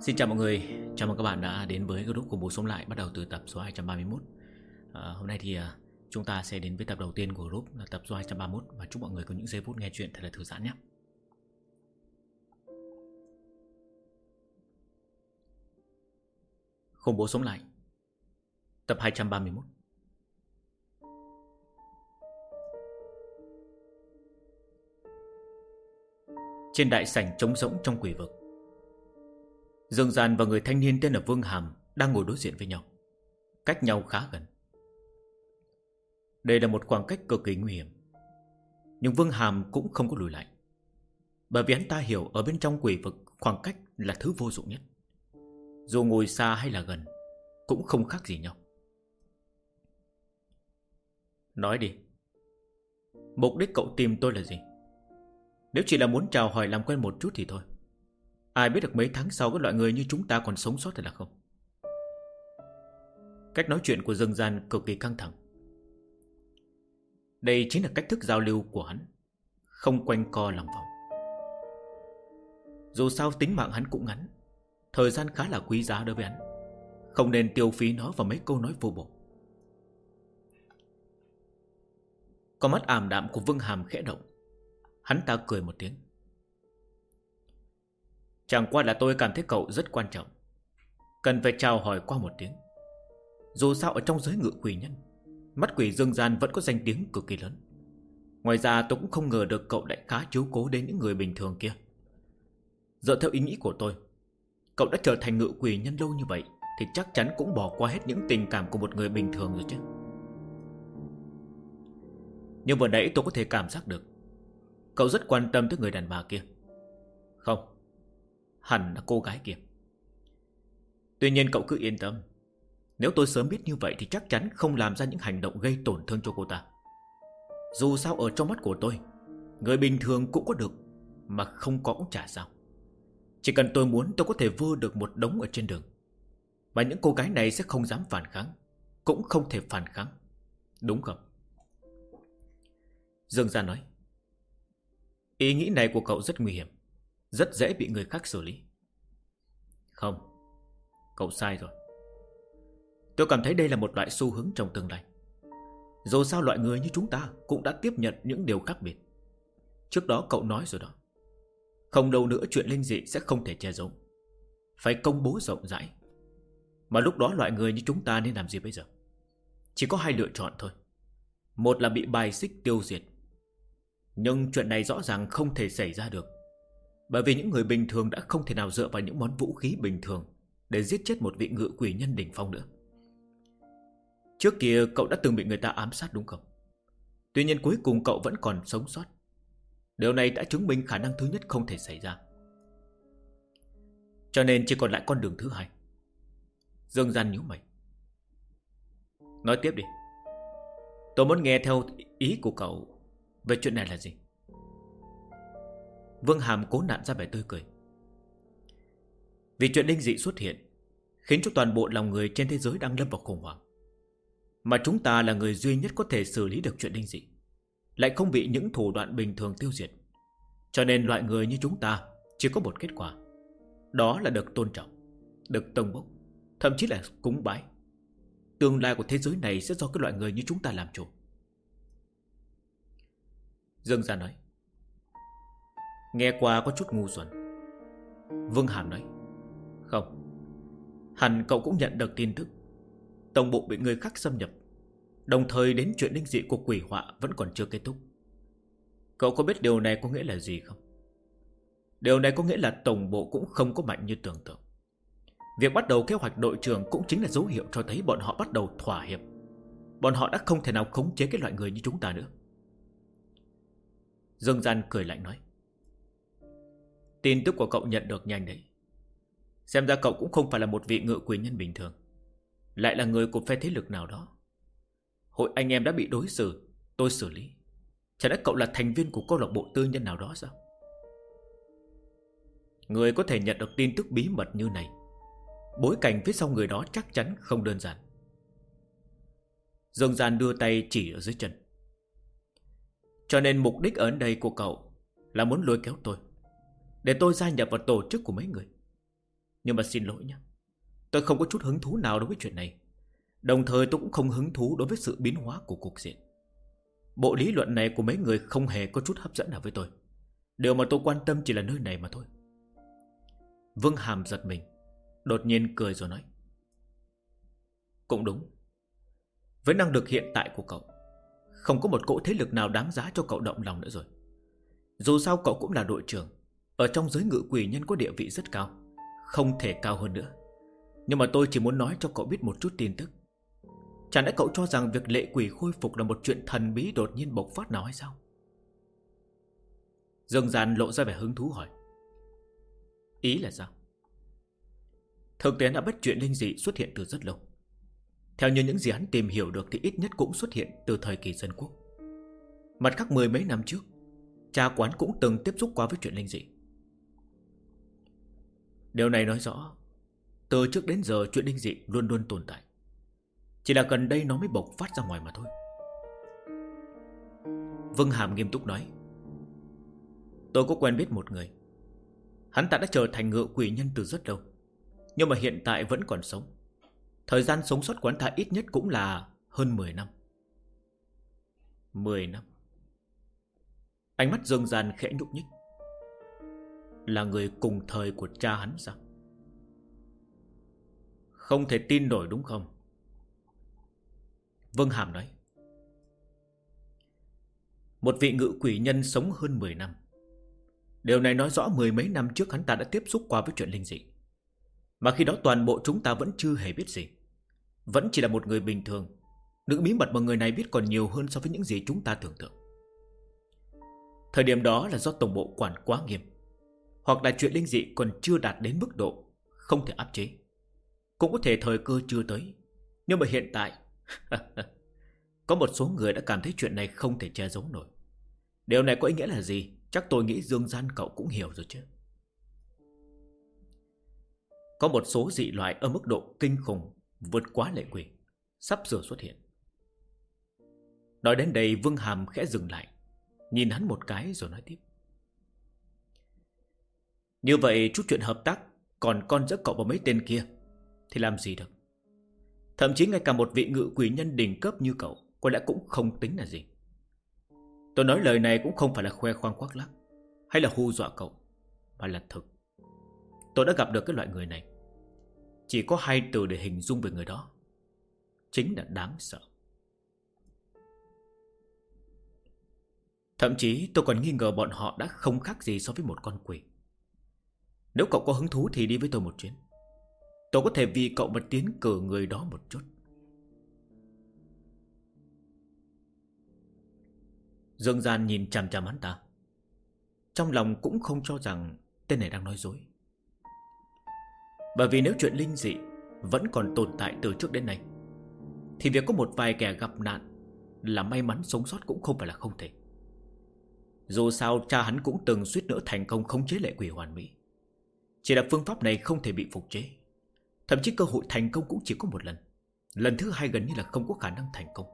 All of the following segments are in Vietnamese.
Xin chào mọi người, chào mừng các bạn đã đến với group của Bố Sống Lại bắt đầu từ tập số 231. Hôm nay thì chúng ta sẽ đến với tập đầu tiên của group là tập số 231 và chúc mọi người có những giây phút nghe chuyện thật là thư giãn nhé. Khủng bố sống lại, tập 231. Trên đại sảnh trống rỗng trong quỷ vực, Dương Gian và người thanh niên tên là Vương Hàm đang ngồi đối diện với nhau, cách nhau khá gần. Đây là một khoảng cách cực kỳ nguy hiểm, nhưng Vương Hàm cũng không có lùi lại, bởi vì hắn ta hiểu ở bên trong quỷ vực khoảng cách là thứ vô dụng nhất. Dù ngồi xa hay là gần cũng không khác gì nhau. Nói đi, mục đích cậu tìm tôi là gì? Nếu chỉ là muốn chào hỏi làm quen một chút thì thôi, ai biết được mấy tháng sau cái loại người như chúng ta còn sống sót hay là không. Cách nói chuyện của Dương Gian cực kỳ căng thẳng. Đây chính là cách thức giao lưu của hắn, không quanh co lòng vòng. Dù sao tính mạng hắn cũng ngắn, thời gian khá là quý giá đối với hắn, không nên tiêu phí nó vào mấy câu nói vô bổ. Con mắt ảm đạm của Vương Hàm khẽ động. Hắn ta cười một tiếng. Chẳng qua là tôi cảm thấy cậu rất quan trọng, cần phải chào hỏi qua một tiếng. Dù sao ở trong giới ngự quỷ nhân, mắt quỷ Dương Gian vẫn có danh tiếng cực kỳ lớn. Ngoài ra tôi cũng không ngờ được cậu lại khá chiếu cố đến những người bình thường kia. Dựa theo ý nghĩ của tôi, cậu đã trở thành ngự quỷ nhân lâu như vậy thì chắc chắn cũng bỏ qua hết những tình cảm của một người bình thường rồi chứ. Nhưng vừa nãy tôi có thể cảm giác được cậu rất quan tâm tới người đàn bà kia. Không, hẳn là cô gái kia. Tuy nhiên cậu cứ yên tâm, nếu tôi sớm biết như vậy thì chắc chắn không làm ra những hành động gây tổn thương cho cô ta. Dù sao ở trong mắt của tôi, người bình thường cũng có được, mà không có cũng chả sao. Chỉ cần tôi muốn, tôi có thể vơ được một đống ở trên đường, và những cô gái này sẽ không dám phản kháng, cũng không thể phản kháng. Đúng không? Dương Gia nói. Ý nghĩ này của cậu rất nguy hiểm, rất dễ bị người khác xử lý. Không, cậu sai rồi. Tôi cảm thấy đây là một loại xu hướng trong tương lai. Dù sao loại người như chúng ta cũng đã tiếp nhận những điều khác biệt. Trước đó cậu nói rồi đó, không đâu nữa chuyện linh dị sẽ không thể che giấu, phải công bố rộng rãi. Mà lúc đó loại người như chúng ta nên làm gì bây giờ? Chỉ có hai lựa chọn thôi. Một là bị bài xích tiêu diệt. Nhưng chuyện này rõ ràng không thể xảy ra được, bởi vì những người bình thường đã không thể nào dựa vào những món vũ khí bình thường để giết chết một vị ngự quỷ nhân đỉnh phong nữa. Trước kia cậu đã từng bị người ta ám sát đúng không? Tuy nhiên cuối cùng cậu vẫn còn sống sót. Điều này đã chứng minh khả năng thứ nhất không thể xảy ra. Cho nên chỉ còn lại con đường thứ hai. Dương Gian nhíu mày. Nói tiếp đi. Tôi muốn nghe theo ý của cậu về chuyện này là gì? Vương Hàm cố nặn ra vẻ tươi cười. Vì chuyện linh dị xuất hiện khiến cho toàn bộ lòng người trên thế giới đang lâm vào khủng hoảng, mà chúng ta là người duy nhất có thể xử lý được chuyện linh dị, lại không bị những thủ đoạn bình thường tiêu diệt. Cho nên loại người như chúng ta chỉ có một kết quả, đó là được tôn trọng, được tông bốc, thậm chí là cúng bái. Tương lai của thế giới này sẽ do cái loại người như chúng ta làm chủ. Dương Gia nói. Nghe qua có chút ngu xuẩn. Vương Hàm nói. Không, hẳn cậu cũng nhận được tin tức tổng bộ bị người khác xâm nhập, đồng thời đến chuyện linh dị của quỷ họa vẫn còn chưa kết thúc. Cậu có biết điều này có nghĩa là gì không? Điều này có nghĩa là tổng bộ cũng không có mạnh như tưởng tượng. Việc bắt đầu kế hoạch đội trưởng cũng chính là dấu hiệu cho thấy bọn họ bắt đầu thỏa hiệp. Bọn họ đã không thể nào khống chế cái loại người như chúng ta nữa. Dương Gian cười lạnh nói. Tin tức của cậu nhận được nhanh đấy. Xem ra cậu cũng không phải là một vị ngự quỷ nhân bình thường, lại là người của phe thế lực nào đó. Hội anh em đã bị đối xử, tôi xử lý. Chẳng lẽ cậu là thành viên của câu lạc bộ tư nhân nào đó sao? Người có thể nhận được tin tức bí mật như này, bối cảnh phía sau người đó chắc chắn không đơn giản. Dương Gian đưa tay chỉ ở dưới chân. Cho nên mục đích ở đây của cậu là muốn lôi kéo tôi, để tôi gia nhập vào tổ chức của mấy người. Nhưng mà xin lỗi nhé, tôi không có chút hứng thú nào đối với chuyện này. Đồng thời tôi cũng không hứng thú đối với sự biến hóa của cục diện. Bộ lý luận này của mấy người không hề có chút hấp dẫn nào với tôi. Điều mà tôi quan tâm chỉ là nơi này mà thôi. Vương Hàm giật mình, đột nhiên cười rồi nói: cũng đúng. Với năng lực hiện tại của cậu, không có một cỗ thế lực nào đáng giá cho cậu động lòng nữa rồi. Dù sao cậu cũng là đội trưởng, ở trong giới ngự quỷ nhân có địa vị rất cao, không thể cao hơn nữa. Nhưng mà tôi chỉ muốn nói cho cậu biết một chút tin tức. Chẳng lẽ cậu cho rằng việc lệ quỷ khôi phục là một chuyện thần bí đột nhiên bộc phát nào hay sao? Dương Gian lộ ra vẻ hứng thú hỏi: ý là sao? Thực tế đã bắt chuyện linh dị xuất hiện từ rất lâu. Theo như những gì hắn tìm hiểu được thì ít nhất cũng xuất hiện từ thời kỳ dân quốc. Mặt khác 10 mấy năm trước, cha quán cũng từng tiếp xúc qua với chuyện linh dị. Điều này nói rõ từ trước đến giờ chuyện linh dị luôn luôn tồn tại. Chỉ là gần đây nó mới bộc phát ra ngoài mà thôi. Vương Hàm nghiêm túc nói: tôi có quen biết một người. Hắn ta đã trở thành ngự quỷ nhân từ rất lâu, nhưng mà hiện tại vẫn còn sống. Thời gian sống sót của hắn ta ít nhất cũng là hơn 10 năm. 10 năm. Ánh mắt Dương Gian khẽ nhúc nhích. Là người cùng thời của cha hắn sao? Không thể tin nổi đúng không? Vương Hàm nói: một vị ngự quỷ nhân sống hơn 10 năm. Điều này nói rõ 10 mấy năm trước hắn ta đã tiếp xúc qua với chuyện linh dị. Mà khi đó toàn bộ chúng ta vẫn chưa hề biết gì. Vẫn chỉ là một người bình thường. Những bí mật mà người này biết còn nhiều hơn so với những gì chúng ta tưởng tượng. Thời điểm đó là do tổng bộ quản quá nghiêm, hoặc là chuyện linh dị còn chưa đạt đến mức độ không thể áp chế. Cũng có thể thời cơ chưa tới. Nhưng mà hiện tại có một số người đã cảm thấy chuyện này không thể che giấu nổi. Điều này có ý nghĩa là gì? Chắc tôi nghĩ Dương Gian cậu cũng hiểu rồi chứ. Có một số dị loại ở mức độ kinh khủng, vượt quá lệ quỷ, sắp sửa xuất hiện. Nói đến đây Vương Hàm khẽ dừng lại, nhìn hắn một cái rồi nói tiếp: như vậy chút chuyện hợp tác còn con giữa cậu và mấy tên kia thì làm gì được. Thậm chí ngay cả một vị ngự quỷ nhân đỉnh cấp như cậu có lẽ cũng không tính là gì. Tôi nói lời này cũng không phải là khoe khoang khoác lác hay là hù dọa cậu, mà là thực. Tôi đã gặp được cái loại người này. Chỉ có 2 từ để hình dung về người đó: chính là đáng sợ. Thậm chí tôi còn nghi ngờ bọn họ đã không khác gì so với một con quỷ. Nếu cậu có hứng thú thì đi với tôi một chuyến. Tôi có thể vì cậu mà tiến cử người đó một chút. Dương Gian nhìn chằm chằm hắn ta, trong lòng cũng không cho rằng tên này đang nói dối. Bởi vì nếu chuyện linh dị vẫn còn tồn tại từ trước đến nay, thì việc có một vài kẻ gặp nạn là may mắn sống sót cũng không phải là không thể. Dù sao cha hắn cũng từng suýt nữa thành công khống chế lệ quỷ hoàn mỹ. Chỉ là phương pháp này không thể bị phục chế. Thậm chí cơ hội thành công cũng chỉ có một lần. Lần thứ 2 gần như là không có khả năng thành công.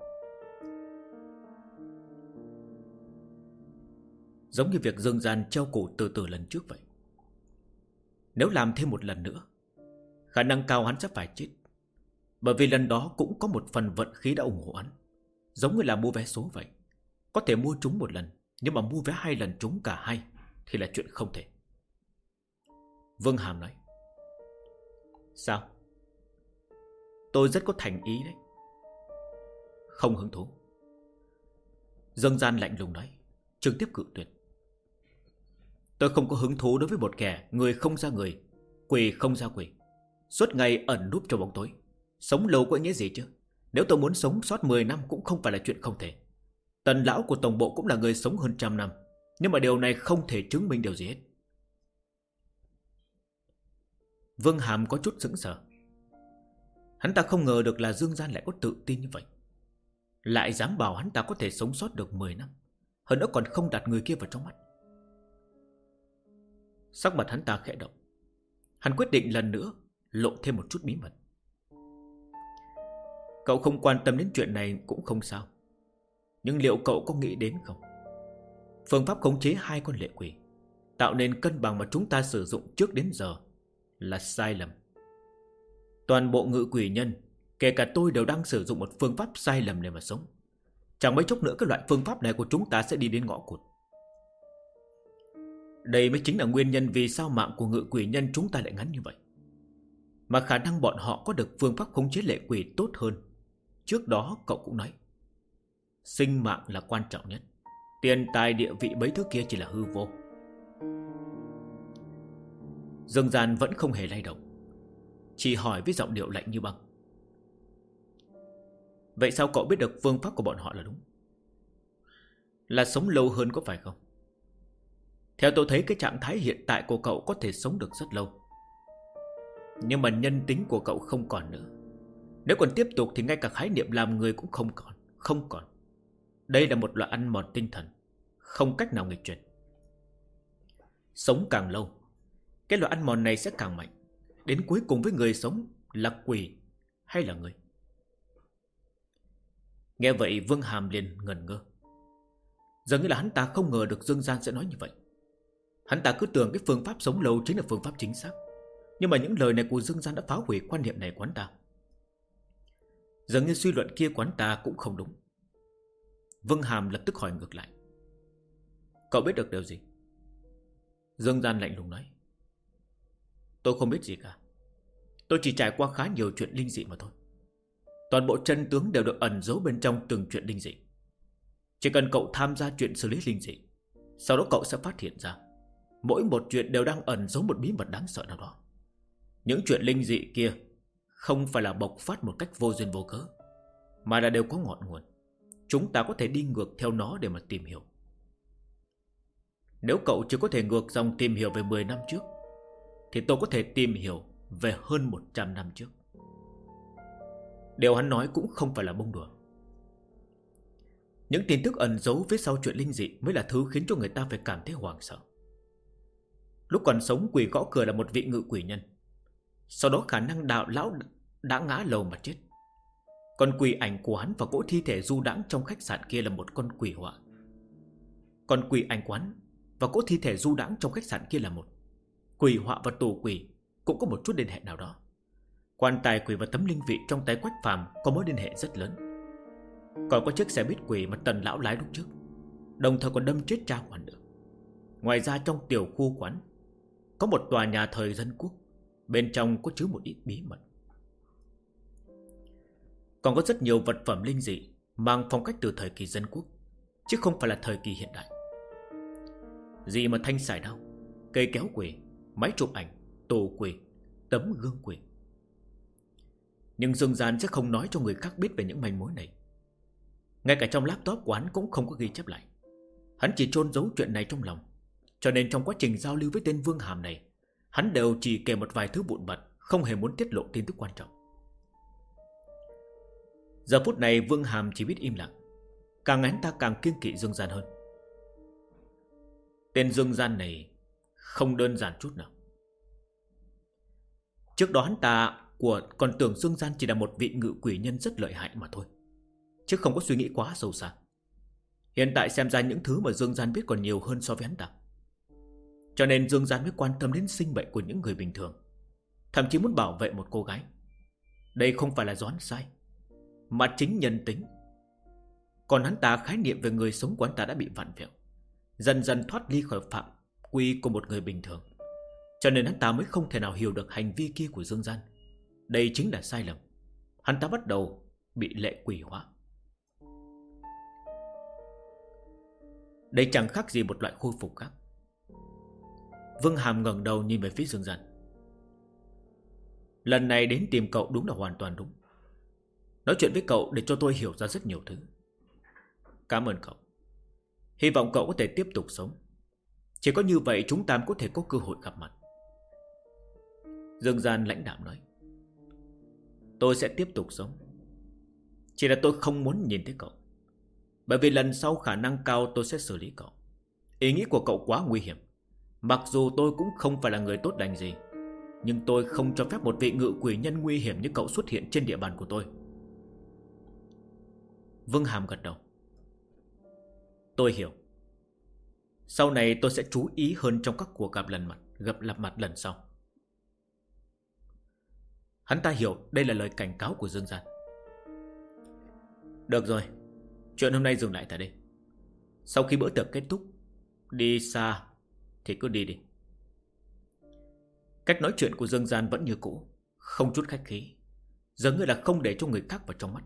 Giống như việc Dương Gian treo cổ từ từ lần trước vậy. Nếu làm thêm một lần nữa, khả năng cao hắn sẽ phải chết. Bởi vì lần đó cũng có một phần vận khí đã ủng hộ hắn. Giống như là mua vé số vậy. Có thể mua trúng một lần, nhưng mà mua vé 2 lần trúng cả hai thì là chuyện không thể. Vương Hàm nói: sao? Tôi rất có thành ý đấy. Không hứng thú. Dương Gian lạnh lùng nói, trực tiếp cự tuyệt. Tôi không có hứng thú đối với một kẻ người không ra người, quỷ không ra quỷ, suốt ngày ẩn núp trong bóng tối. Sống lâu có ý nghĩa gì chứ? Nếu tôi muốn sống sót 10 năm cũng không phải là chuyện không thể. Tần lão của tổng bộ cũng là người sống hơn 100 năm, nhưng mà điều này không thể chứng minh điều gì hết. Vương Hàm có chút sững sờ. Hắn ta không ngờ được là Dương Gian lại có tự tin như vậy, lại dám bảo hắn ta có thể sống sót được 10 năm, hơn nữa còn không đặt người kia vào trong mắt. Sắc mặt hắn ta khẽ động. Hắn quyết định lần nữa lộ thêm một chút bí mật. Cậu không quan tâm đến chuyện này cũng không sao, nhưng liệu cậu có nghĩ đến không? Phương pháp khống chế 2 con lệ quỷ, tạo nên cân bằng mà chúng ta sử dụng trước đến giờ, là sai lầm. Toàn bộ ngự quỷ nhân, kể cả tôi, đều đang sử dụng một phương pháp sai lầm để mà sống. Chẳng mấy chốc nữa cái loại phương pháp này của chúng ta sẽ đi đến ngõ cụt. Đây mới chính là nguyên nhân vì sao mạng của ngự quỷ nhân chúng ta lại ngắn như vậy. Mà khả năng bọn họ có được phương pháp khống chế lệ quỷ tốt hơn. Trước đó cậu cũng nói, sinh mạng là quan trọng nhất, tiền tài địa vị mấy thứ kia chỉ là hư vô. Dương Gian vẫn không hề lay động, chỉ hỏi với giọng điệu lạnh như băng. Vậy sao cậu biết được phương pháp của bọn họ là đúng? Là sống lâu hơn có phải không? Theo tôi thấy cái trạng thái hiện tại của cậu có thể sống được rất lâu. Nhưng mà nhân tính của cậu không còn nữa. Nếu còn tiếp tục thì ngay cả khái niệm làm người cũng không còn. Đây là một loại ăn mòn tinh thần, không cách nào nghịch chuyển. Sống càng lâu, cái loại ăn mòn này sẽ càng mạnh. Đến cuối cùng với người sống là quỷ hay là người? Nghe vậy Vương Hàm liền ngẩn ngơ. Dường như là hắn ta không ngờ được Dương Gian sẽ nói như vậy. Hắn ta cứ tưởng cái phương pháp sống lâu chính là phương pháp chính xác. Nhưng mà những lời này của Dương Gian đã phá hủy quan niệm này của hắn ta. Dường như suy luận kia của hắn ta cũng không đúng. Vương Hàm lập tức hỏi ngược lại. Cậu biết được điều gì? Dương Gian lạnh lùng nói. Tôi không biết gì cả. Tôi chỉ trải qua khá nhiều chuyện linh dị mà thôi. Toàn bộ chân tướng đều được ẩn giấu bên trong từng chuyện linh dị. Chỉ cần cậu tham gia chuyện xử lý linh dị, sau đó cậu sẽ phát hiện ra mỗi một chuyện đều đang ẩn giấu một bí mật đáng sợ nào đó. Những chuyện linh dị kia không phải là bộc phát một cách vô duyên vô cớ, mà là đều có ngọn nguồn. Chúng ta có thể đi ngược theo nó để mà tìm hiểu. Nếu cậu chỉ có thể ngược dòng tìm hiểu về 10 năm trước, thì tôi có thể tìm hiểu về hơn 100 năm trước. Điều hắn nói cũng không phải là bông đùa. Những tin tức ẩn giấu phía sau chuyện linh dị mới là thứ khiến cho người ta phải cảm thấy hoảng sợ. Lúc còn sống, quỷ gõ cửa là một vị ngự quỷ nhân. Sau đó khả năng đạo lão đã ngã lầu mà chết. Còn quỷ ảnh của hắn và cỗ thi thể du đãng trong khách sạn kia là một con quỷ họa. Còn quỷ ảnh quán và cỗ thi thể du đãng trong khách sạn kia là một. Quỷ họa và tù quỷ cũng có một chút liên hệ nào đó. Quan tài quỷ và tấm linh vị trong tay Quách Phàm có mối liên hệ rất lớn. Còn có chiếc xe buýt quỷ mà Tần lão lái lúc trước, đồng thời còn đâm chết cha của hắn nữa. Ngoài ra trong tiểu khu quán có một tòa nhà thời dân quốc, bên trong có chứa một ít bí mật. Còn có rất nhiều vật phẩm linh dị mang phong cách từ thời kỳ dân quốc, chứ không phải là thời kỳ hiện đại. Gì mà thanh sải đao, cây kéo quỷ, máy chụp ảnh, tù quỷ, tấm gương quỷ. Nhưng Dương Gian sẽ không nói cho người khác biết về những manh mối này. Ngay cả trong laptop của hắn cũng không có ghi chép lại. Hắn chỉ chôn giấu chuyện này trong lòng. Cho nên trong quá trình giao lưu với tên Vương Hàm này, hắn đều chỉ kể một vài thứ vụn vặt, không hề muốn tiết lộ tin tức quan trọng. Giờ phút này Vương Hàm chỉ biết im lặng. Càng hắn ta càng kiêng kỵ Dương Gian hơn. Tên Dương Gian này không đơn giản chút nào. Trước đó hắn ta còn tưởng Dương Gian chỉ là một vị ngự quỷ nhân rất lợi hại mà thôi, chứ không có suy nghĩ quá sâu xa. Hiện tại xem ra những thứ mà Dương Gian biết còn nhiều hơn so với hắn ta. Cho nên Dương Gian mới quan tâm đến sinh mệnh của những người bình thường, thậm chí muốn bảo vệ một cô gái. Đây không phải là do hắn sai, mà chính nhân tính. Còn hắn ta khái niệm về người sống của hắn ta đã bị vặn vẹo, dần dần thoát ly khỏi phạm quy của một người bình thường. Cho nên hắn ta mới không thể nào hiểu được hành vi kia của Dương Gian. Đây chính là sai lầm. Hắn ta bắt đầu bị lệ quỷ hóa. Đây chẳng khác gì một loại khôi phục khác. Vương Hàm ngẩng đầu nhìn về phía Dương Gian. Lần này đến tìm cậu đúng là hoàn toàn đúng. Nói chuyện với cậu để cho tôi hiểu ra rất nhiều thứ. Cảm ơn cậu. Hy vọng cậu có thể tiếp tục sống. Chỉ có như vậy chúng ta mới có thể có cơ hội gặp mặt. Dương Gian lãnh đạm nói. Tôi sẽ tiếp tục sống. Chỉ là tôi không muốn nhìn thấy cậu. Bởi vì lần sau khả năng cao tôi sẽ xử lý cậu. Ý nghĩ của cậu quá nguy hiểm. Mặc dù tôi cũng không phải là người tốt lành gì, nhưng tôi không cho phép một vị ngự quỷ nhân nguy hiểm như cậu xuất hiện trên địa bàn của tôi. Vương Hàm gật đầu. Tôi hiểu. Sau này tôi sẽ chú ý hơn trong các cuộc gặp mặt lần sau. Hắn ta hiểu đây là lời cảnh cáo của Dương Gian. Được rồi, chuyện hôm nay dừng lại tại đây. Sau khi bữa tiệc kết thúc, đi xa thì cứ đi đi. Cách nói chuyện của Dương Gian vẫn như cũ, không chút khách khí, giống như là không để cho người khác vào trong mắt.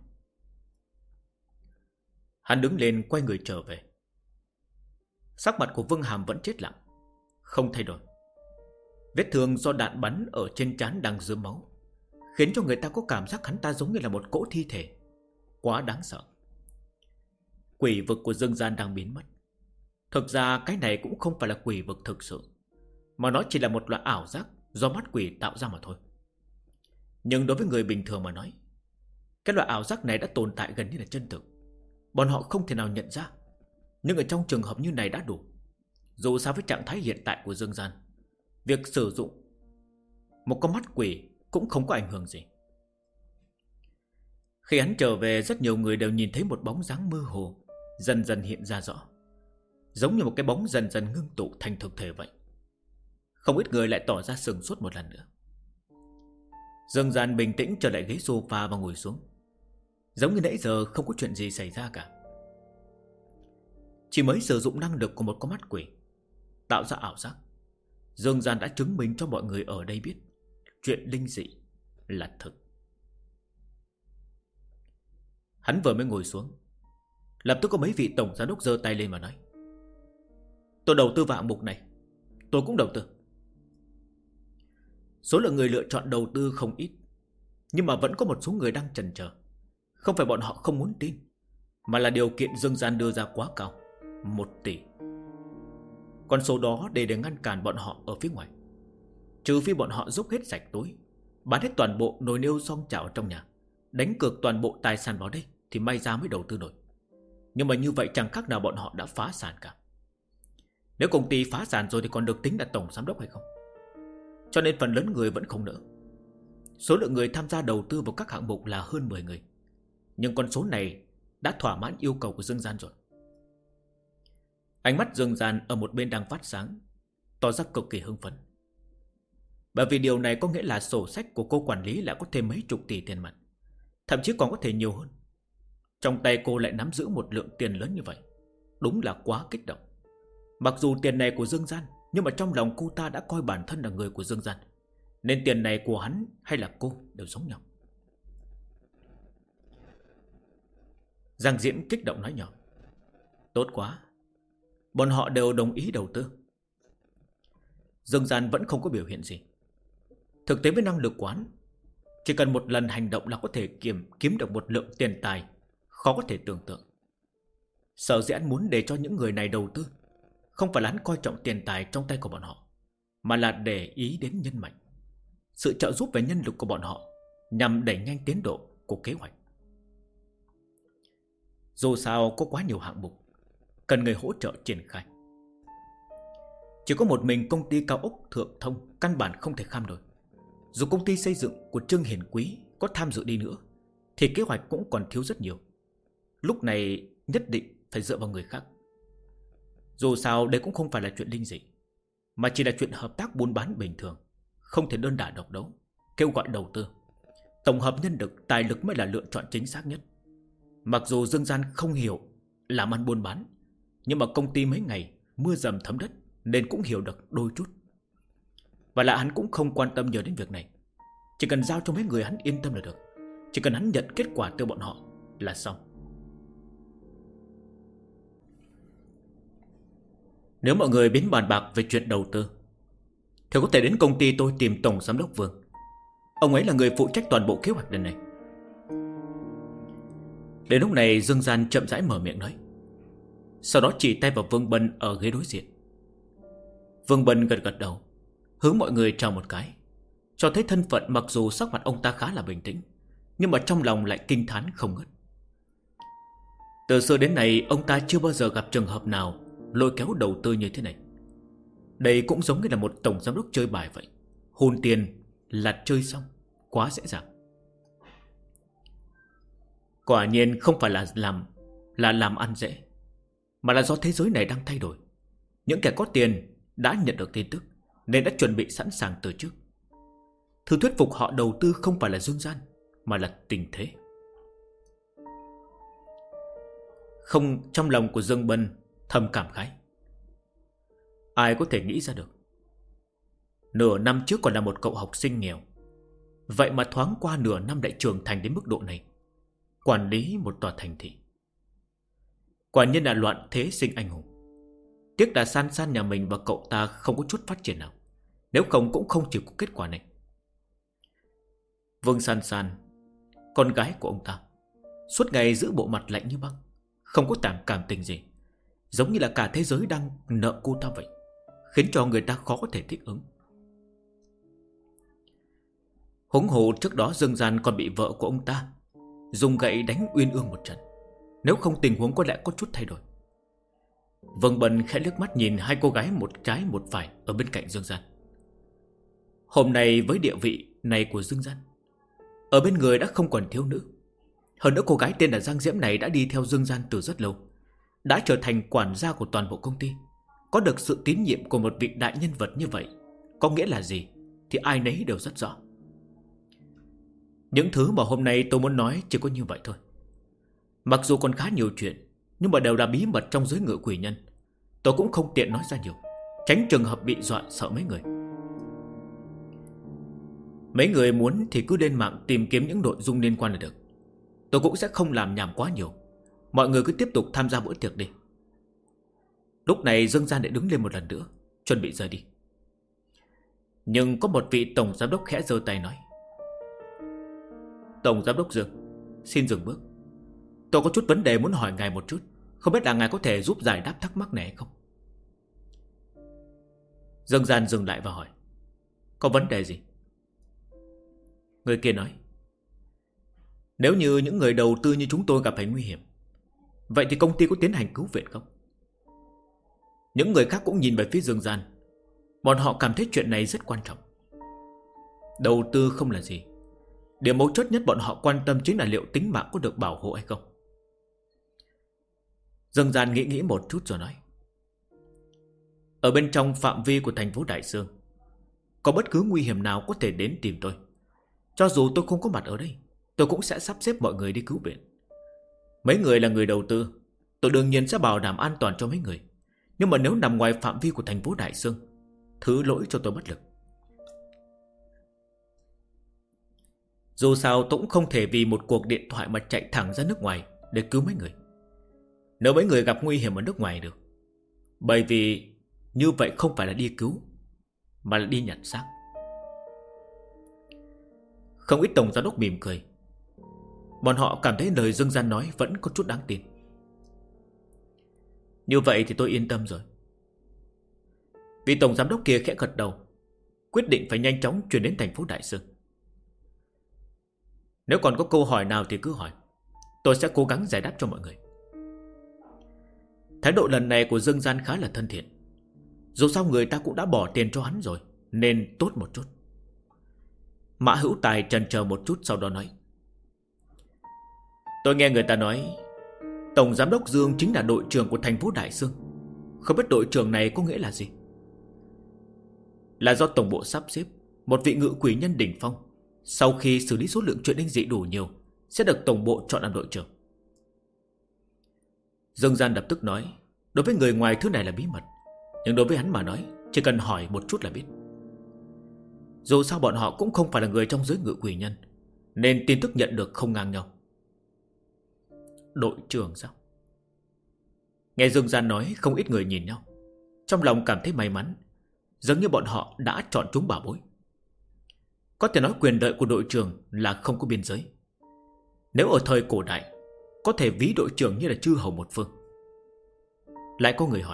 Hắn đứng lên quay người trở về. Sắc mặt của Vương Hàm vẫn chết lặng, không thay đổi. Vết thương do đạn bắn ở trên trán đang rớm máu, khiến cho người ta có cảm giác hắn ta giống như là một cỗ thi thể. Quá đáng sợ. Quỷ vực của Dương Gian đang biến mất. Thực ra cái này cũng không phải là quỷ vực thực sự, mà nó chỉ là một loại ảo giác do mắt quỷ tạo ra mà thôi. Nhưng đối với người bình thường mà nói, cái loại ảo giác này đã tồn tại gần như là chân thực. Bọn họ không thể nào nhận ra. Nhưng ở trong trường hợp như này đã đủ. Dù sao với trạng thái hiện tại của Dương Gian, việc sử dụng một con mắt quỷ cũng không có ảnh hưởng gì. Khi hắn trở về, rất nhiều người đều nhìn thấy một bóng dáng mơ hồ dần dần hiện ra rõ, giống như một cái bóng dần dần ngưng tụ thành thực thể vậy. Không ít người lại tỏ ra sửng sốt một lần nữa. Dương Gian bình tĩnh trở lại ghế sofa và ngồi xuống, giống như nãy giờ không có chuyện gì xảy ra cả. Chỉ mới sử dụng năng lực của một con mắt quỷ tạo ra ảo giác, Dương Gian đã chứng minh cho mọi người ở đây biết chuyện linh dị là thực. Hắn vừa mới ngồi xuống, lập tức có mấy vị tổng giám đốc giơ tay lên mà nói: tôi đầu tư vào hạng mục này. Tôi cũng đầu tư. Số lượng người lựa chọn đầu tư không ít, nhưng mà vẫn có một số người đang chần chờ. Không phải bọn họ không muốn tin, mà là điều kiện Dương Gian đưa ra quá cao, 1 tỷ. Con số đó để ngăn cản bọn họ ở phía ngoài. Trừ phi bọn họ dốc hết sạch túi, bán hết toàn bộ nồi niêu xoong chảo trong nhà, đánh cược toàn bộ tài sản vào đây, thì may ra mới đầu tư nổi. Nhưng mà như vậy chẳng khác nào bọn họ đã phá sản cả. Nếu công ty phá sản rồi thì còn được tính là tổng giám đốc hay không? Cho nên phần lớn người vẫn không nỡ. Số lượng người tham gia đầu tư vào các hạng mục là hơn 10 người, nhưng con số này đã thỏa mãn yêu cầu của Dương Gian rồi. Ánh mắt Dương Gian ở một bên đang phát sáng, tỏ ra cực kỳ hưng phấn. Bởi vì điều này có nghĩa là sổ sách của cô quản lý lại có thêm mấy chục tỷ tiền mặt, thậm chí còn có thể nhiều hơn. Trong tay cô lại nắm giữ một lượng tiền lớn như vậy, đúng là quá kích động. Mặc dù tiền này của Dương Gian, nhưng mà trong lòng cô ta đã coi bản thân là người của Dương Gian, nên tiền này của hắn hay là cô đều giống nhau. Giang Diễm kích động nói nhỏ: tốt quá, bọn họ đều đồng ý đầu tư. Dương Gian vẫn không có biểu hiện gì. Thực tế với năng lực quán, chỉ cần một lần hành động là có thể kiếm được một lượng tiền tài khó có thể tưởng tượng. Sở dĩ hắn muốn để cho những người này đầu tư, không phải là hắn coi trọng tiền tài trong tay của bọn họ, mà là để ý đến nhân mạch, sự trợ giúp về nhân lực của bọn họ, nhằm đẩy nhanh tiến độ của kế hoạch. Dù sao có quá nhiều hạng mục cần người hỗ trợ triển khai. Chỉ có một mình công ty cao ốc Thượng Thông căn bản không thể kham nổi. Dù công ty xây dựng của Trương Hiền Quý có tham dự đi nữa, thì kế hoạch cũng còn thiếu rất nhiều. Lúc này nhất định phải dựa vào người khác. Dù sao đây cũng không phải là chuyện linh dị, mà chỉ là chuyện hợp tác buôn bán bình thường, không thể đơn đả độc đấu. Kêu gọi đầu tư, tổng hợp nhân lực, tài lực mới là lựa chọn chính xác nhất. Mặc dù Dương Gian không hiểu làm ăn buôn bán, nhưng mà công ty mấy ngày mưa dầm thấm đất nên cũng hiểu được đôi chút. Và lại hắn cũng không quan tâm nhiều đến việc này. Chỉ cần giao cho mấy người hắn yên tâm là được. Chỉ cần hắn nhận kết quả từ bọn họ là xong. Nếu mọi người biến bàn bạc về chuyện đầu tư thì có thể đến công ty tôi tìm Tổng Giám đốc Vương. Ông ấy là người phụ trách toàn bộ kế hoạch lần này. Đến lúc này Dương Gian chậm rãi mở miệng nói, sau đó chỉ tay vào Vương Bân ở ghế đối diện. Vương Bân gật gật đầu, hướng mọi người chào một cái, cho thấy thân phận. Mặc dù sắc mặt ông ta khá là bình tĩnh, nhưng mà trong lòng lại kinh thán không ngớt. Từ xưa đến nay ông ta chưa bao giờ gặp trường hợp nào lôi kéo đầu tư như thế này. Đây cũng giống như là một tổng giám đốc chơi bài vậy. Hùn tiền là chơi xong, quá dễ dàng. Quả nhiên không phải là làm ăn dễ, mà là do thế giới này đang thay đổi. Những kẻ có tiền đã nhận được tin tức nên đã chuẩn bị sẵn sàng từ trước. Thứ thuyết phục họ đầu tư không phải là dương gian, mà là tình thế. Không, trong lòng của Dương Bân thầm cảm khái. Ai có thể nghĩ ra được, nửa năm trước còn là một cậu học sinh nghèo, vậy mà thoáng qua nửa năm lại trưởng thành đến mức độ này, quản lý một tòa thành thị. Quả nhiên là loạn thế sinh anh hùng. Tiếc là San San nhà mình và cậu ta không có chút phát triển nào, nếu không cũng không chịu có kết quả này. Vương San San, con gái của ông ta, suốt ngày giữ bộ mặt lạnh như băng, không có cảm tình gì, giống như là cả thế giới đang nợ cô ta vậy, khiến cho người ta khó có thể thích ứng. Huống hồ trước đó Dương Gian còn bị vợ của ông ta dùng gậy đánh uyên ương một trận, nếu không tình huống có lẽ có chút thay đổi. Vương Bân khẽ liếc mắt nhìn hai cô gái một trái một phải ở bên cạnh Dương Gian. Hôm nay với địa vị này của Dương Gian, ở bên người đã không còn thiếu nữ. Hơn nữa cô gái tên là Giang Diễm này đã đi theo Dương Gian từ rất lâu, đã trở thành quản gia của toàn bộ công ty. Có được sự tín nhiệm của một vị đại nhân vật như vậy có nghĩa là gì thì ai nấy đều rất rõ. Những thứ mà hôm nay tôi muốn nói chỉ có như vậy thôi. Mặc dù còn khá nhiều chuyện, nhưng mà đều là bí mật trong giới ngự quỷ nhân. Tôi cũng không tiện nói ra nhiều, tránh trường hợp bị dọa sợ mấy người. Mấy người muốn thì cứ lên mạng tìm kiếm những nội dung liên quan là được. Tôi cũng sẽ không làm nhảm quá nhiều. Mọi người cứ tiếp tục tham gia bữa tiệc đi. Lúc này Dương Gian lại đứng lên một lần nữa, chuẩn bị rời đi. Nhưng có một vị tổng giám đốc khẽ giơ tay nói: Tổng giám đốc Dương, xin dừng bước. Tôi có chút vấn đề muốn hỏi ngài một chút, không biết là ngài có thể giúp giải đáp thắc mắc này hay không? Dương Gian dừng lại và hỏi: Có vấn đề gì? Người kia nói: Nếu như những người đầu tư như chúng tôi gặp phải nguy hiểm, vậy thì công ty có tiến hành cứu viện không? Những người khác cũng nhìn về phía Dương Gian. Bọn họ cảm thấy chuyện này rất quan trọng. Đầu tư không là gì, điểm mấu chốt nhất bọn họ quan tâm chính là liệu tính mạng có được bảo hộ hay không. Dương Gian nghĩ một chút rồi nói: Ở bên trong phạm vi của thành phố Đại Sương, có bất cứ nguy hiểm nào có thể đến tìm tôi. Cho dù tôi không có mặt ở đây, tôi cũng sẽ sắp xếp mọi người đi cứu viện. Mấy người là người đầu tư, tôi đương nhiên sẽ bảo đảm an toàn cho mấy người. Nhưng mà nếu nằm ngoài phạm vi của thành phố Đại Sương, thứ lỗi cho tôi bất lực. Dù sao tôi cũng không thể vì một cuộc điện thoại mà chạy thẳng ra nước ngoài để cứu mấy người. Nếu mấy người gặp nguy hiểm ở nước ngoài được, bởi vì như vậy không phải là đi cứu, mà là đi nhặt xác. Không ít tổng giám đốc mỉm cười. Bọn họ cảm thấy lời Dương Gian nói vẫn có chút đáng tin. Như vậy thì tôi yên tâm rồi. Vị tổng giám đốc kia khẽ gật đầu, quyết định phải nhanh chóng chuyển đến thành phố Đại Sương. Nếu còn có câu hỏi nào thì cứ hỏi, tôi sẽ cố gắng giải đáp cho mọi người. Thái độ lần này của Dương Gian khá là thân thiện. Dù sao người ta cũng đã bỏ tiền cho hắn rồi, nên tốt một chút. Mã Hữu Tài chần chờ một chút sau đó nói: Tôi nghe người ta nói tổng giám đốc Dương chính là đội trưởng của thành phố Đại Sương. Không biết đội trưởng này có nghĩa là gì? Là do tổng bộ sắp xếp một vị ngự quỷ nhân đỉnh phong, sau khi xử lý số lượng chuyện linh dị đủ nhiều, sẽ được tổng bộ chọn làm đội trưởng. Dương Gian lập tức nói: Đối với người ngoài thứ này là bí mật, nhưng đối với hắn mà nói, chỉ cần hỏi một chút là biết. Dù sao bọn họ cũng không phải là người trong giới ngự quỷ nhân, nên tin tức nhận được không ngang nhau. Đội trưởng sao? Nghe Dương Gian nói, không ít người nhìn nhau, trong lòng cảm thấy may mắn, giống như bọn họ đã chọn chúng bảo bối. Có thể nói quyền lợi của đội trưởng là không có biên giới. Nếu ở thời cổ đại, có thể ví đội trưởng như là chư hầu một phương. Lại có người hỏi: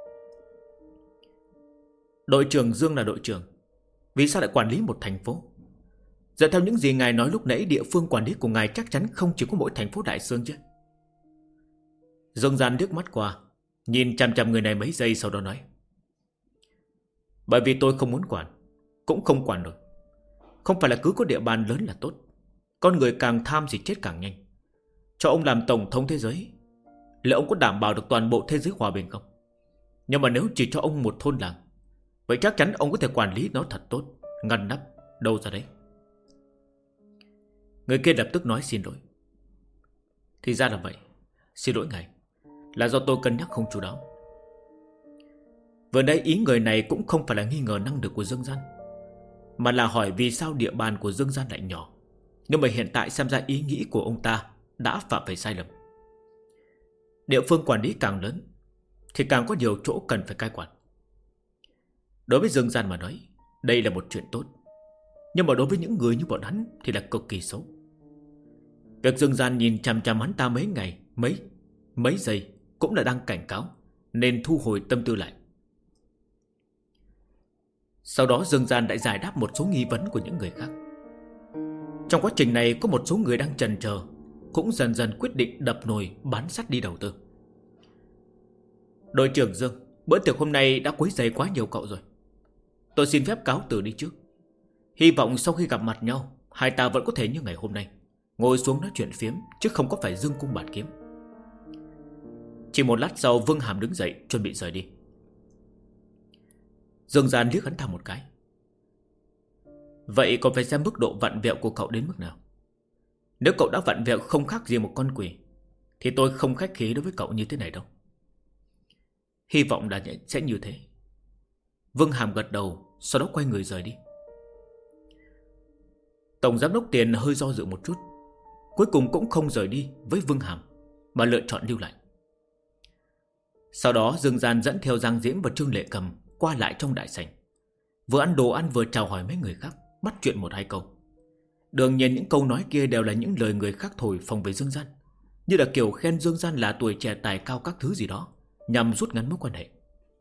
Đội trưởng Dương là đội trưởng, vì sao lại quản lý một thành phố? Dựa theo những gì ngài nói lúc nãy, địa phương quản lý của ngài chắc chắn không chỉ có mỗi thành phố Đại Sương chứ? Dương Gian liếc mắt qua, nhìn chằm chằm người này mấy giây sau đó nói: Bởi vì tôi không muốn quản, cũng không quản được. Không phải là cứ có địa bàn lớn là tốt. Con người càng tham thì chết càng nhanh. Cho ông làm tổng thống thế giới, liệu ông có đảm bảo được toàn bộ thế giới hòa bình không? Nhưng mà nếu chỉ cho ông một thôn làng, vậy chắc chắn ông có thể quản lý nó thật tốt, ngăn nắp, Đâu ra đấy? Người kia lập tức nói xin lỗi. Thì ra là vậy. Xin lỗi ngài, là do tôi cân nhắc không chu đáo. Vừa nãy ý người này cũng không phải là nghi ngờ năng lực của Dương Gian, mà là hỏi vì sao địa bàn của Dương Gian lại nhỏ. Nhưng mà hiện tại xem ra ý nghĩ của ông ta đã phạm phải sai lầm. Địa phương quản lý càng lớn thì càng có nhiều chỗ cần phải cai quản. Đối với Dương Gian mà nói, đây là một chuyện tốt. Nhưng mà đối với những người như bọn hắn thì là cực kỳ xấu. Việc Dương Gian nhìn chằm chằm hắn ta mấy ngày, mấy giây cũng là đang cảnh cáo, nên thu hồi tâm tư lại. Sau đó Dương Gian đã giải đáp một số nghi vấn của những người khác. Trong quá trình này có một số người đang chần chờ, cũng dần dần quyết định đập nồi bán sắt đi đầu tư. Đội trưởng Dương, bữa tiệc hôm nay đã quấy rầy quá nhiều cậu rồi. Tôi xin phép cáo từ đi trước. Hy vọng sau khi gặp mặt nhau, hai ta vẫn có thể như ngày hôm nay, ngồi xuống nói chuyện phiếm, chứ không có phải dương cung bạt kiếm. Chỉ một lát sau, Vương Hàm đứng dậy chuẩn bị rời đi. Dương Gian liếc hắn ta một cái. Vậy còn phải xem mức độ vặn vẹo của cậu đến mức nào. Nếu cậu đã vặn vẹo không khác gì một con quỷ, thì tôi không khách khí đối với cậu như thế này đâu. Hy vọng là sẽ như thế. Vương Hàm gật đầu, sau đó quay người rời đi. Tổng giám đốc Tiền hơi do dự một chút, cuối cùng cũng không rời đi với Vương Hàm, mà lựa chọn lưu lại. Sau đó Dương Gian dẫn theo Giang Diễm và Trương Lệ Cầm qua lại trong đại sảnh, vừa ăn đồ ăn vừa chào hỏi mấy người khác, bắt chuyện một hai câu. Đương nhiên những câu nói kia đều là những lời người khác thổi phồng về Dương Gian, như là kiểu khen Dương Gian là tuổi trẻ tài cao các thứ gì đó, nhằm rút ngắn mối quan hệ.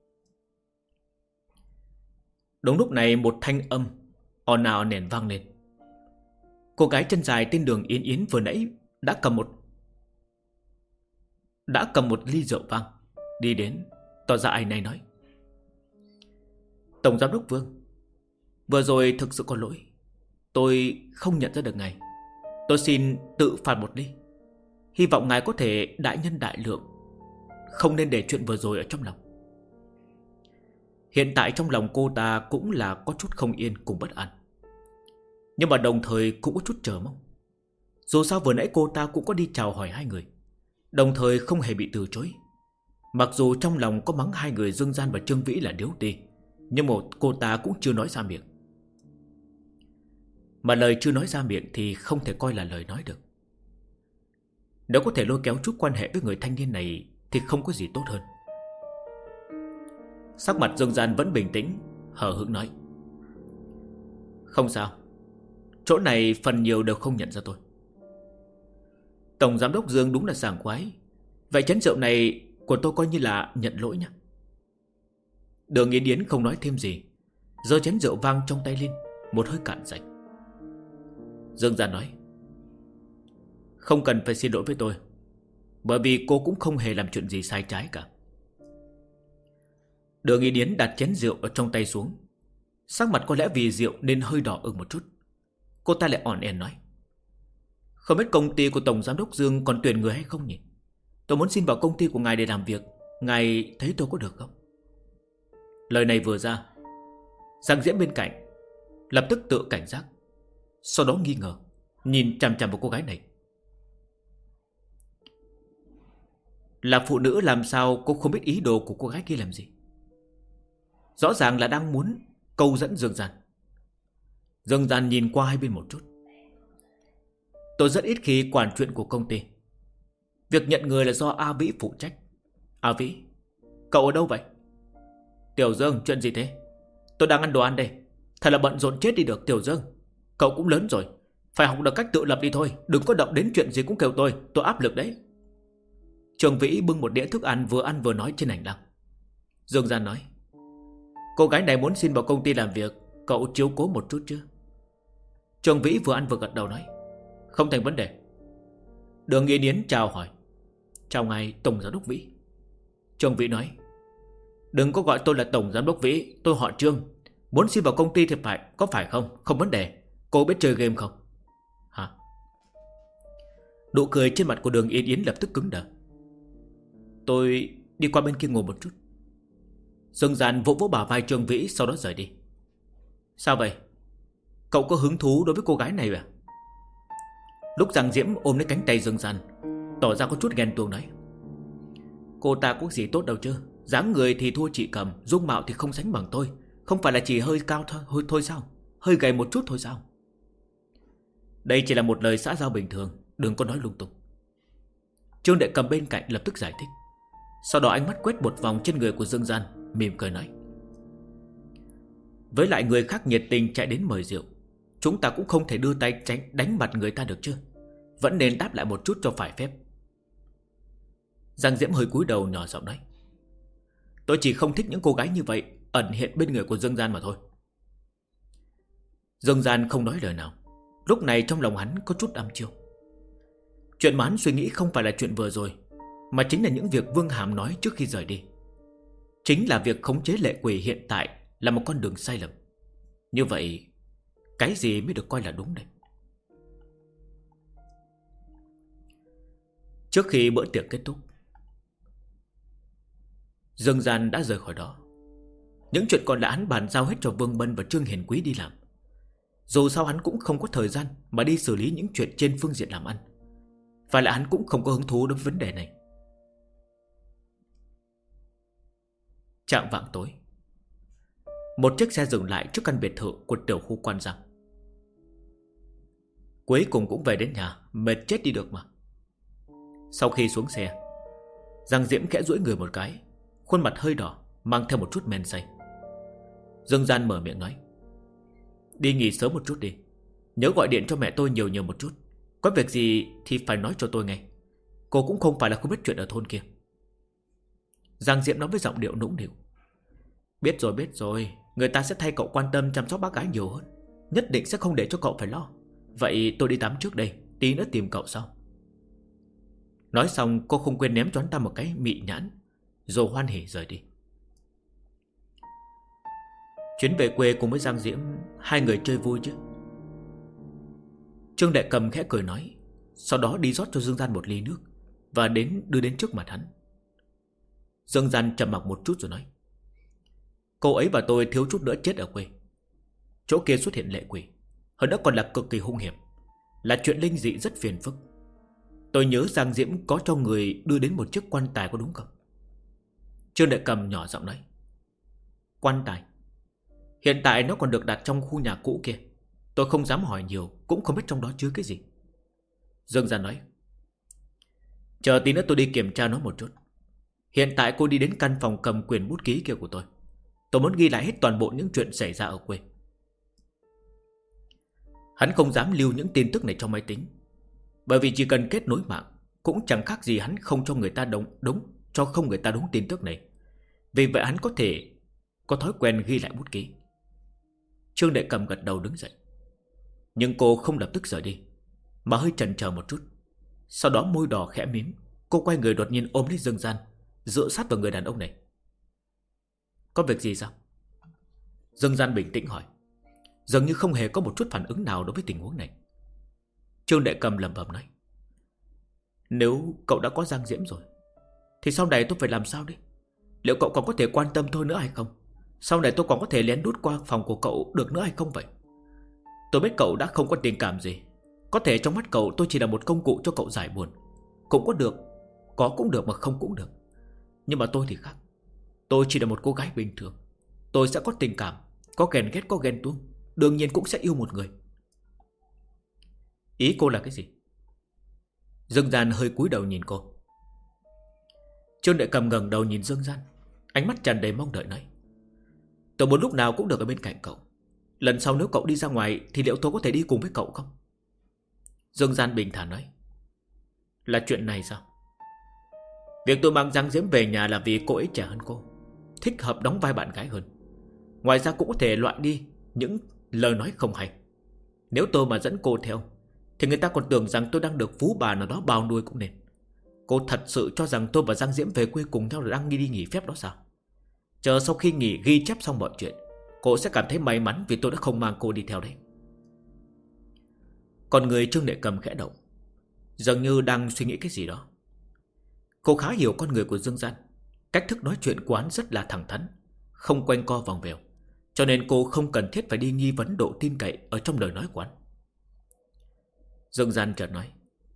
Đúng lúc này một thanh âm ồn ào nền vang lên. Cô gái chân dài tên Đường Yến Yến vừa nãy đã cầm một ly rượu vang đi đến, tỏ ra ai này nói: Tổng giám đốc Vương, vừa rồi thực sự có lỗi, tôi không nhận ra được ngài. Tôi xin tự phạt một ly. Hy vọng ngài có thể đại nhân đại lượng, không nên để chuyện vừa rồi ở trong lòng. Hiện tại trong lòng cô ta cũng là có chút không yên cùng bất an, nhưng mà đồng thời cũng có chút chờ mong. Dù sao vừa nãy cô ta cũng có đi chào hỏi hai người, đồng thời không hề bị từ chối. Mặc dù trong lòng có mắng hai người Dương Gian và Trương Vĩ là điếu ti, nhưng mà cô ta cũng chưa nói ra miệng. Mà lời chưa nói ra miệng thì không thể coi là lời nói được. Nếu có thể lôi kéo chút quan hệ với người thanh niên này thì không có gì tốt hơn. Sắc mặt Dương Gian vẫn bình tĩnh, hờ hững nói: Không sao, chỗ này phần nhiều đều không nhận ra tôi. Tổng giám đốc Dương đúng là sảng khoái. Vậy chén rượu này của tôi coi như là nhận lỗi nhé. Đường Yến Yến không nói thêm gì, giơ chén rượu vang trong tay lên, một hơi cạn sạch. Dương Gian nói: Không cần phải xin lỗi với tôi, bởi vì cô cũng không hề làm chuyện gì sai trái cả. Đường Yến Yến đặt chén rượu ở trong tay xuống, sắc mặt có lẽ vì rượu nên hơi đỏ ửng một chút. Cô ta lại ỏn ẻn nói: Không biết công ty của Tổng Giám đốc Dương còn tuyển người hay không nhỉ? Tôi muốn xin vào công ty của ngài để làm việc. Ngài thấy tôi có được không? Lời này vừa ra, Giang Diễm bên cạnh lập tức tự cảnh giác, sau đó nghi ngờ nhìn chằm chằm vào cô gái này. Là phụ nữ làm sao cô không biết ý đồ của cô gái kia làm gì? Rõ ràng là đang muốn câu dẫn Dương Gian. Dương Gian nhìn qua hai bên một chút. Tôi rất ít khi quản chuyện của công ty. Việc nhận người là do A Vĩ phụ trách. A Vĩ, cậu ở đâu vậy? Tiểu Dương, chuyện gì thế? Tôi đang ăn đồ ăn đây. Thật là bận rộn chết đi được. Tiểu Dương, cậu cũng lớn rồi, phải học được cách tự lập đi thôi. Đừng có động đến chuyện gì cũng kêu tôi áp lực đấy. Trường Vĩ bưng một đĩa thức ăn vừa nói trên hành lang. Dương Gian nói: Cô gái này muốn xin vào công ty làm việc, cậu chiếu cố một chút chứ? Trường Vĩ vừa ăn vừa gật đầu nói: Không thành vấn đề. Đường Yến Yến chào hỏi: Chào ngài Tổng Giám đốc Vĩ. Trường Vĩ nói: Đừng có gọi tôi là Tổng Giám đốc Vĩ, tôi họ Trương. Muốn xin vào công ty thì có phải không? Không vấn đề. Cô biết chơi game không? Hả? Nụ cười trên mặt của Đường Yến Yến lập tức cứng đờ. Tôi đi qua bên kia ngồi một chút. Dương Gian vỗ vỗ bả vai Trương Vĩ, sau đó rời đi. Sao vậy? Cậu có hứng thú đối với cô gái này à? Lúc Giang Diễm ôm lấy cánh tay Dương Gian, tỏ ra có chút ghen tuông nói: Cô ta có gì tốt đâu chứ, dáng người thì thua chị Cầm, dung mạo thì không sánh bằng tôi. Không phải là chỉ hơi cao thôi sao? Hơi gầy một chút thôi sao? Đây chỉ là một lời xã giao bình thường, đừng có nói lung tung. Trương Đệ Cầm bên cạnh lập tức giải thích. Sau đó ánh mắt quét một vòng trên người của Dương Gian, mỉm cười nói: Với lại người khác nhiệt tình chạy đến mời rượu, chúng ta cũng không thể đưa tay đánh mặt người ta được chứ. Vẫn nên đáp lại một chút cho phải phép. Giang Diễm hơi cúi đầu nhỏ giọng nói: Tôi chỉ không thích những cô gái như vậy ẩn hiện bên người của Dương Gian mà thôi. Dương Gian không nói lời nào. Lúc này trong lòng hắn có chút âm chiêu. Chuyện mà hắn suy nghĩ không phải là chuyện vừa rồi, mà chính là những việc Vương Hàm nói trước khi rời đi. Chính là việc khống chế lệ quỷ hiện tại là một con đường sai lầm. Như vậy cái gì mới được coi là đúng đây? Trước khi bữa tiệc kết thúc, Dương Gian đã rời khỏi đó. Những chuyện còn lại hắn bàn giao hết cho Vương Bân và Trương Hiền Quý đi làm. Dù sao hắn cũng không có thời gian mà đi xử lý những chuyện trên phương diện làm ăn. Và lại hắn cũng không có hứng thú đối với vấn đề này. Chạng vạng tối, một chiếc xe dừng lại trước căn biệt thự của tiểu khu Quan Giang. Cuối cùng cũng về đến nhà, mệt chết đi được mà. Sau khi xuống xe, Giang Diễm khẽ duỗi người một cái, khuôn mặt hơi đỏ, mang theo một chút men say. Dương Gian mở miệng nói: Đi nghỉ sớm một chút đi, nhớ gọi điện cho mẹ tôi nhiều nhiều một chút. Có việc gì thì phải nói cho tôi nghe. Cô cũng không phải là không biết chuyện ở thôn kia. Giang Diễm nói với giọng điệu nũng nịu: Biết rồi, người ta sẽ thay cậu quan tâm chăm sóc bác gái nhiều hơn. Nhất định sẽ không để cho cậu phải lo. Vậy tôi đi tắm trước đây, tí nữa tìm cậu sau. Nói xong cô không quên ném cho hắn ta một cái mị nhãn, rồi hoan hỉ rời đi. Chuyến về quê cùng với Giang Diễm, hai người chơi vui chứ? Trương Đại Cầm khẽ cười nói, sau đó đi rót cho Dương Gian một ly nước và đưa đến trước mặt hắn. Dương Gian trầm mặc một chút rồi nói: Cô ấy và tôi thiếu chút nữa chết ở quê. Chỗ kia xuất hiện lệ quỷ, hơn nữa còn là cực kỳ hung hiểm, là chuyện linh dị rất phiền phức. Tôi nhớ Giang Diễm có cho người đưa đến một chiếc quan tài, có đúng không? Trương Đại Cầm nhỏ giọng nói: Quan tài? Hiện tại nó còn được đặt trong khu nhà cũ kia. Tôi không dám hỏi nhiều, cũng không biết trong đó chứa cái gì. Dương Gian nói: Chờ tí nữa tôi đi kiểm tra nó một chút. Hiện tại cô đi đến căn phòng cầm quyền bút ký kia của tôi. Tôi muốn ghi lại hết toàn bộ những chuyện xảy ra ở quê. Hắn không dám lưu những tin tức này trong máy tính, bởi vì chỉ cần kết nối mạng cũng chẳng khác gì hắn không cho người ta không người ta đúng tin tức này. Vì vậy hắn có thể có thói quen ghi lại bút ký. Trương Đại Cầm gật đầu đứng dậy, nhưng cô không lập tức rời đi, mà hơi chần chờ một chút. Sau đó môi đỏ khẽ mím, cô quay người đột nhiên ôm lấy Dương Gian, dựa sát vào người đàn ông này. Có việc gì sao? Dương Gian bình tĩnh hỏi, dường như không hề có một chút phản ứng nào đối với tình huống này. Trương Đại Cầm lẩm bẩm nói: Nếu cậu đã có Giang Diễm rồi thì sau này tôi phải làm sao đi? Liệu cậu còn có thể quan tâm tôi nữa hay không? Sau này tôi còn có thể lén lút qua phòng của cậu được nữa hay không vậy? Tôi biết cậu đã không có tình cảm gì, có thể trong mắt cậu tôi chỉ là một công cụ cho cậu giải buồn. Cũng có được, có cũng được mà không cũng được. Nhưng mà tôi thì khác. Tôi chỉ là một cô gái bình thường. Tôi sẽ có tình cảm, có ghen ghét, có ghen tuông, đương nhiên cũng sẽ yêu một người. Ý cô là cái gì? Dương Gian hơi cúi đầu nhìn cô. Trương Đại Cầm ngẩng đầu nhìn Dương Gian, ánh mắt tràn đầy mong đợi nói: Tôi muốn lúc nào cũng được ở bên cạnh cậu. Lần sau nếu cậu đi ra ngoài thì liệu tôi có thể đi cùng với cậu không? Dương Gian bình thản nói: Là chuyện này sao? Việc tôi mang Giang Diễm về nhà là vì cô ấy trẻ hơn cô, thích hợp đóng vai bạn gái hơn. Ngoài ra cũng có thể loại đi những lời nói không hay. Nếu tôi mà dẫn cô theo thì người ta còn tưởng rằng tôi đang được phú bà nào đó bao nuôi cũng nên. Cô thật sự cho rằng tôi và Giang Diễm về quê cùng nhau là đang đi nghỉ phép đó sao? Chờ sau khi nghỉ ghi chép xong mọi chuyện, cô sẽ cảm thấy may mắn vì tôi đã không mang cô đi theo đấy. Còn người Trương Đại Cầm khẽ động, dường như đang suy nghĩ cái gì đó. Cô khá hiểu con người của Dương Gian. Cách thức nói chuyện của hắn rất là thẳng thắn, không quanh co vòng vèo, cho nên cô không cần thiết phải đi nghi vấn độ tin cậy ở trong lời nói của anh. Dương Gian chợt nói,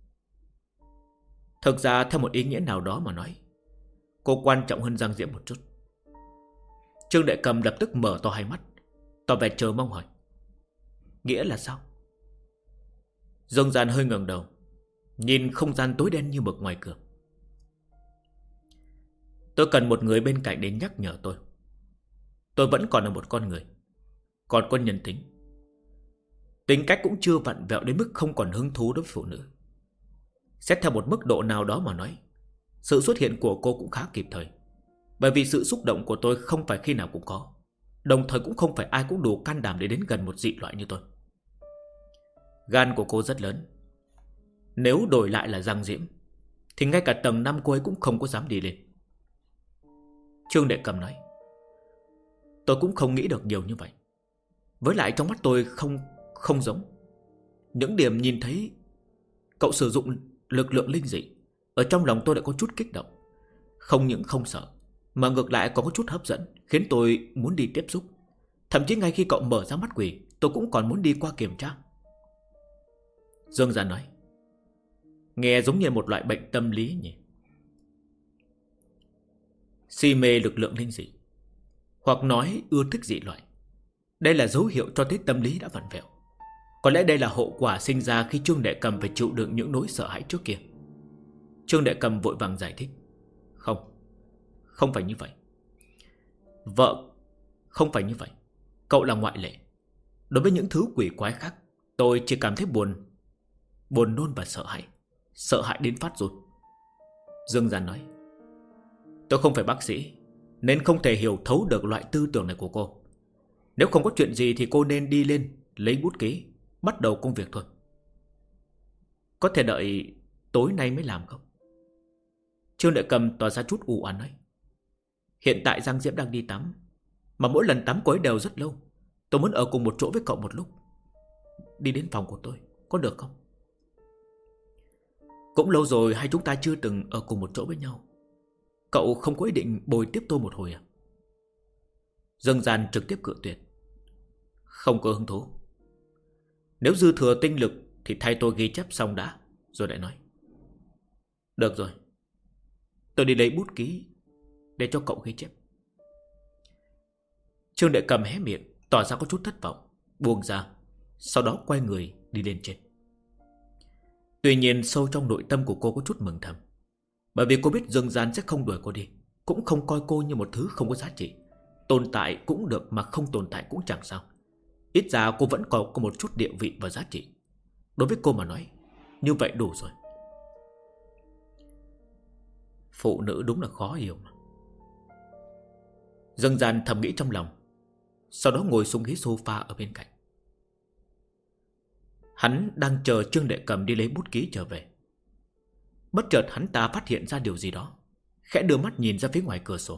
thực ra theo một ý nghĩa nào đó mà nói, cô quan trọng hơn Giang Diễm một chút. Trương Đại Cầm lập tức mở to hai mắt, tỏ vẻ chờ mong hỏi, nghĩa là sao? Dương Gian hơi ngẩng đầu, nhìn không gian tối đen như mực ngoài cửa. Tôi cần một người bên cạnh đến nhắc nhở tôi. Tôi vẫn còn là một con người, còn có nhân tính. Tính cách cũng chưa vặn vẹo đến mức không còn hứng thú đối với phụ nữ. Xét theo một mức độ nào đó mà nói, sự xuất hiện của cô cũng khá kịp thời. Bởi vì sự xúc động của tôi không phải khi nào cũng có, đồng thời cũng không phải ai cũng đủ can đảm để đến gần một dị loại như tôi. Gan của cô rất lớn. Nếu đổi lại là Giang Diễm thì ngay cả tầng 5 cô ấy cũng không có dám đi lên. Trương Đệ Cầm nói, tôi cũng không nghĩ được nhiều như vậy. Với lại trong mắt tôi không giống. Những điểm nhìn thấy cậu sử dụng lực lượng linh dị, ở trong lòng tôi đã có chút kích động. Không những không sợ, mà ngược lại còn có chút hấp dẫn, khiến tôi muốn đi tiếp xúc. Thậm chí ngay khi cậu mở ra mắt quỷ, tôi cũng còn muốn đi qua kiểm tra. Dương Gian nói, nghe giống như một loại bệnh tâm lý nhỉ. Si mê lực lượng linh dị, hoặc nói ưa thích dị loại, đây là dấu hiệu cho thấy tâm lý đã vặn vẹo. Có lẽ đây là hậu quả sinh ra khi Trương Đệ Cầm phải chịu đựng những nỗi sợ hãi trước kia. Trương Đệ Cầm vội vàng giải thích, không phải như vậy. Vợ, không phải như vậy. Cậu là ngoại lệ. Đối với những thứ quỷ quái khác, tôi chỉ cảm thấy buồn nôn và sợ hãi. Sợ hãi đến phát run. Dương Gian nói, tôi không phải bác sĩ, nên không thể hiểu thấu được loại tư tưởng này của cô. Nếu không có chuyện gì thì cô nên đi lên, lấy bút ký, bắt đầu công việc thôi. Có thể đợi tối nay mới làm không? Trương Đại Cầm tỏ ra chút u oán nói, hiện tại Giang Diễm đang đi tắm, mà mỗi lần tắm cô ấy đều rất lâu. Tôi muốn ở cùng một chỗ với cậu một lúc. Đi đến phòng của tôi, có được không? Cũng lâu rồi hai chúng ta chưa từng ở cùng một chỗ với nhau. Cậu không có ý định bồi tiếp tôi một hồi à? Dương Gian trực tiếp cự tuyệt, không có hứng thú. Nếu dư thừa tinh lực thì thay tôi ghi chép xong đã, rồi lại nói. Được rồi, tôi đi lấy bút ký để cho cậu ghi chép. Trương Đệ Cầm hé miệng, tỏ ra có chút thất vọng, buông ra, sau đó quay người đi lên trên. Tuy nhiên sâu trong nội tâm của cô có chút mừng thầm, bởi vì cô biết Dương Gian sẽ không đuổi cô đi, cũng không coi cô như một thứ không có giá trị. Tồn tại cũng được mà không tồn tại cũng chẳng sao. Ít ra cô vẫn có một chút địa vị và giá trị. Đối với cô mà nói, như vậy đủ rồi. Phụ nữ đúng là khó hiểu mà. Dương Gian thầm nghĩ trong lòng, sau đó ngồi xuống ghế sofa ở bên cạnh. Hắn đang chờ Trương Đệ Cầm đi lấy bút ký trở về. Bất chợt hắn ta phát hiện ra điều gì đó, khẽ đưa mắt nhìn ra phía ngoài cửa sổ.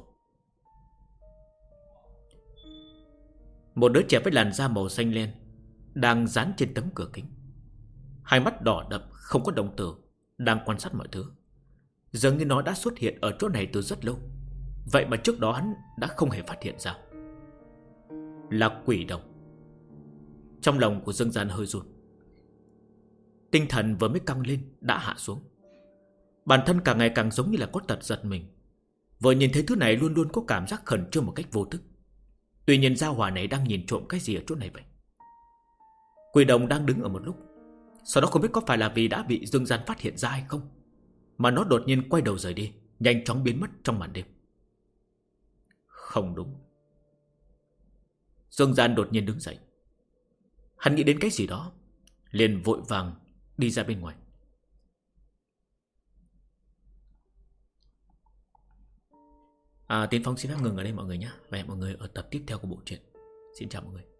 Một đứa trẻ với làn da màu xanh len đang dán trên tấm cửa kính. Hai mắt đỏ đậm không có đồng tử, đang quan sát mọi thứ. Dường như nó đã xuất hiện ở chỗ này từ rất lâu, vậy mà trước đó hắn đã không hề phát hiện ra. Là quỷ đồng. Trong lòng của Dương Gian hơi run. Tinh thần vừa mới căng lên đã hạ xuống. Bản thân càng ngày càng giống như là có tật giật mình. Vừa nhìn thấy thứ này luôn luôn có cảm giác khẩn trương một cách vô thức. Tuy nhiên gia hỏa này đang nhìn trộm cái gì ở chỗ này vậy? Quỷ đồng đang đứng ở một lúc, sau đó không biết có phải là vì đã bị Dương Gian phát hiện ra hay không, mà nó đột nhiên quay đầu rời đi, nhanh chóng biến mất trong màn đêm. Không đúng. Dương Gian đột nhiên đứng dậy. Hắn nghĩ đến cái gì đó, liền vội vàng đi ra bên ngoài. Tiến Phong xin phép ngừng ở đây mọi người nhé. Và hẹn mọi người ở tập tiếp theo của bộ truyện. Xin chào mọi người.